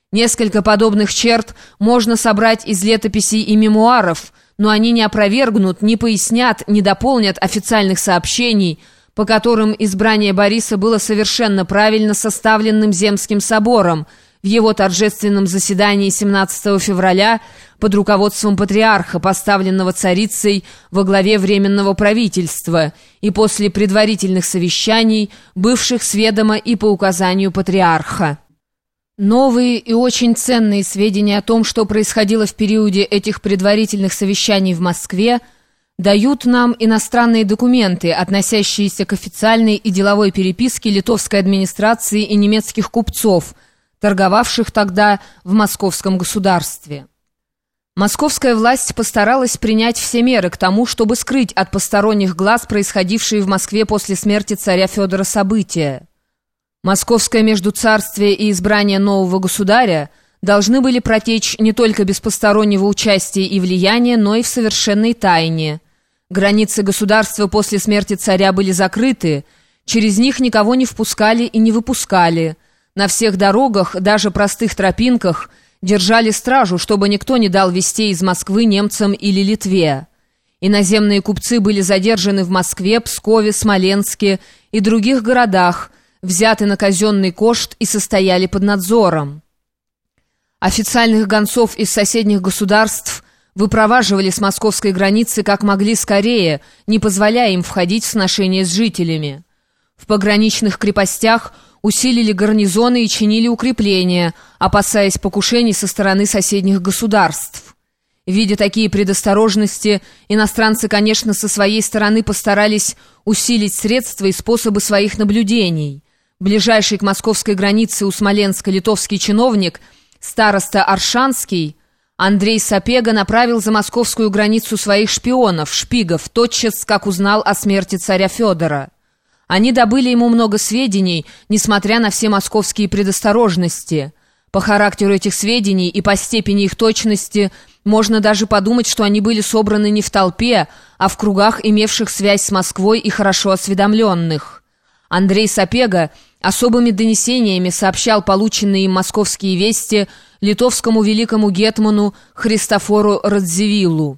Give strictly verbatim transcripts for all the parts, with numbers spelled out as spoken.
Несколько подобных черт можно собрать из летописей и мемуаров, но они не опровергнут, не пояснят, не дополнят официальных сообщений, по которым избрание Бориса было совершенно правильно составленным Земским собором в его торжественном заседании семнадцатого февраля под руководством патриарха, поставленного царицей во главе Временного правительства, и после предварительных совещаний, бывших с ведома и по указанию патриарха. Новые и очень ценные сведения о том, что происходило в периоде этих предварительных совещаний в Москве, дают нам иностранные документы, относящиеся к официальной и деловой переписке литовской администрации и немецких купцов, торговавших тогда в московском государстве. Московская власть постаралась принять все меры к тому, чтобы скрыть от посторонних глаз происходившие в Москве после смерти царя Федора события. Московское междуцарствие и избрание нового государя должны были протечь не только без постороннего участия и влияния, но и в совершенной тайне. Границы государства после смерти царя были закрыты, через них никого не впускали и не выпускали. На всех дорогах, даже простых тропинках, держали стражу, чтобы никто не дал вестей из Москвы немцам или Литве. Иноземные купцы были задержаны в Москве, Пскове, Смоленске и других городах, взяты на казенный кошт и состояли под надзором. Официальных гонцов из соседних государств выпроваживали с московской границы как могли скорее, не позволяя им входить в сношения с жителями. В пограничных крепостях усилили гарнизоны и чинили укрепления, опасаясь покушений со стороны соседних государств. Видя такие предосторожности, иностранцы, конечно, со своей стороны постарались усилить средства и способы своих наблюдений. Ближайший к московской границе у Смоленска литовский чиновник, староста Аршанский, Андрей Сапега, направил за московскую границу своих шпионов, шпигов, тотчас, как узнал о смерти царя Федора. Они добыли ему много сведений, несмотря на все московские предосторожности. По характеру этих сведений и по степени их точности можно даже подумать, что они были собраны не в толпе, а в кругах, имевших связь с Москвой и хорошо осведомленных. Андрей Сапега особыми донесениями сообщал полученные им московские вести литовскому великому гетману Христофору Радзивиллу.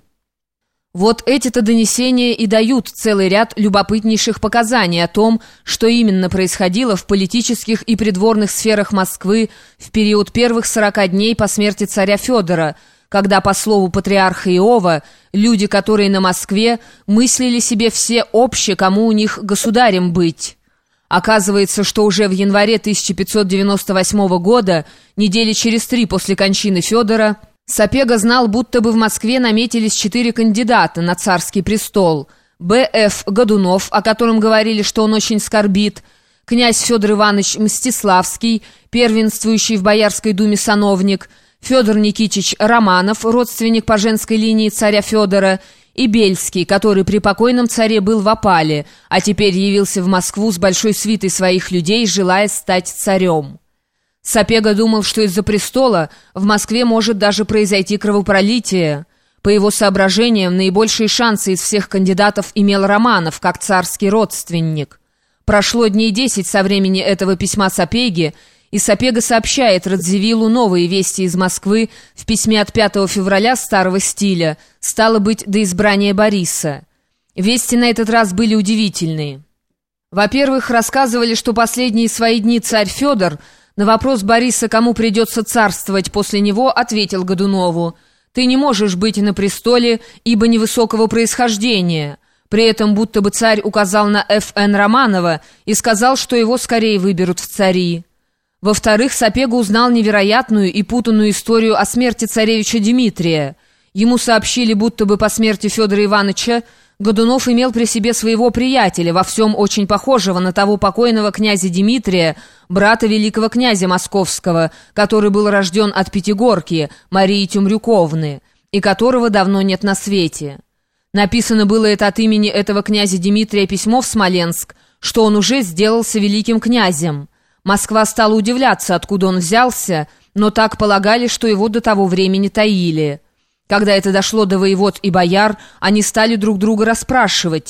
Вот эти-то донесения и дают целый ряд любопытнейших показаний о том, что именно происходило в политических и придворных сферах Москвы в период первых сорока дней по смерти царя Федора, когда, по слову патриарха Иова, люди, которые на Москве, мыслили себе все обще, кому у них государем быть. Оказывается, что уже в январе тысяча пятьсот девяносто восьмого года, недели через три после кончины Федора, Сапега знал, будто бы в Москве наметились четыре кандидата на царский престол. Б Ф Годунов, о котором говорили, что он очень скорбит, князь Федор Иванович Мстиславский, первенствующий в Боярской думе сановник, Федор Никитич Романов, родственник по женской линии царя Федора, и Бельский, который при покойном царе был в опале, а теперь явился в Москву с большой свитой своих людей, желая стать царем. Сапега думал, что из-за престола в Москве может даже произойти кровопролитие. По его соображениям, наибольшие шансы из всех кандидатов имел Романов, как царский родственник. Прошло дней десять со времени этого письма Сапеги, и Сапега сообщает Радзивиллу новые вести из Москвы в письме от пятого февраля старого стиля, стало быть, до избрания Бориса. Вести на этот раз были удивительные. Во-первых, рассказывали, что последние свои дни царь Федор на вопрос Бориса, кому придется царствовать после него, ответил Годунову: «Ты не можешь быть на престоле, ибо невысокого происхождения». При этом будто бы царь указал на Ф Н Романова и сказал, что его скорее выберут в цари. Во-вторых, Сапега узнал невероятную и путанную историю о смерти царевича Дмитрия. Ему сообщили, будто бы по смерти Федора Ивановича Годунов имел при себе своего приятеля, во всем очень похожего на того покойного князя Дмитрия, брата великого князя Московского, который был рожден от Пятигорки, Марии Тюмрюковны, и которого давно нет на свете. Написано было это от имени этого князя Дмитрия письмо в Смоленск, что он уже сделался великим князем. Москва стала удивляться, откуда он взялся, но так полагали, что его до того времени таили. Когда это дошло до воевод и бояр, они стали друг друга расспрашивать.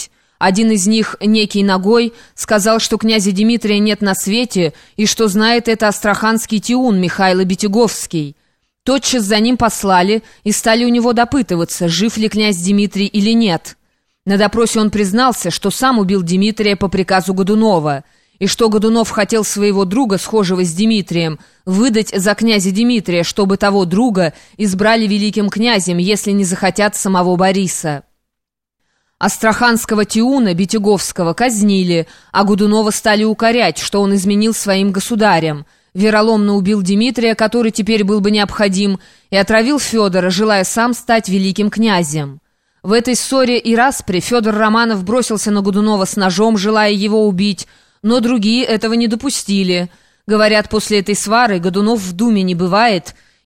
Один из них, некий Ногой, сказал, что князя Дмитрия нет на свете и что знает это астраханский тиун Михайло Битяговский. Тотчас за ним послали и стали у него допытываться, жив ли князь Дмитрий или нет. На допросе он признался, что сам убил Дмитрия по приказу Годунова, и что Годунов хотел своего друга, схожего с Дмитрием, выдать за князя Дмитрия, чтобы того друга избрали великим князем, если не захотят самого Бориса. Астраханского тиуна Битяговского казнили, а Годунова стали укорять, что он изменил своим государям, вероломно убил Дмитрия, который теперь был бы необходим, и отравил Федора, желая сам стать великим князем. В этой ссоре и распре Федор Романов бросился на Годунова с ножом, желая его убить, но другие этого не допустили. Говорят, после этой свары Годунов в думе не бывает,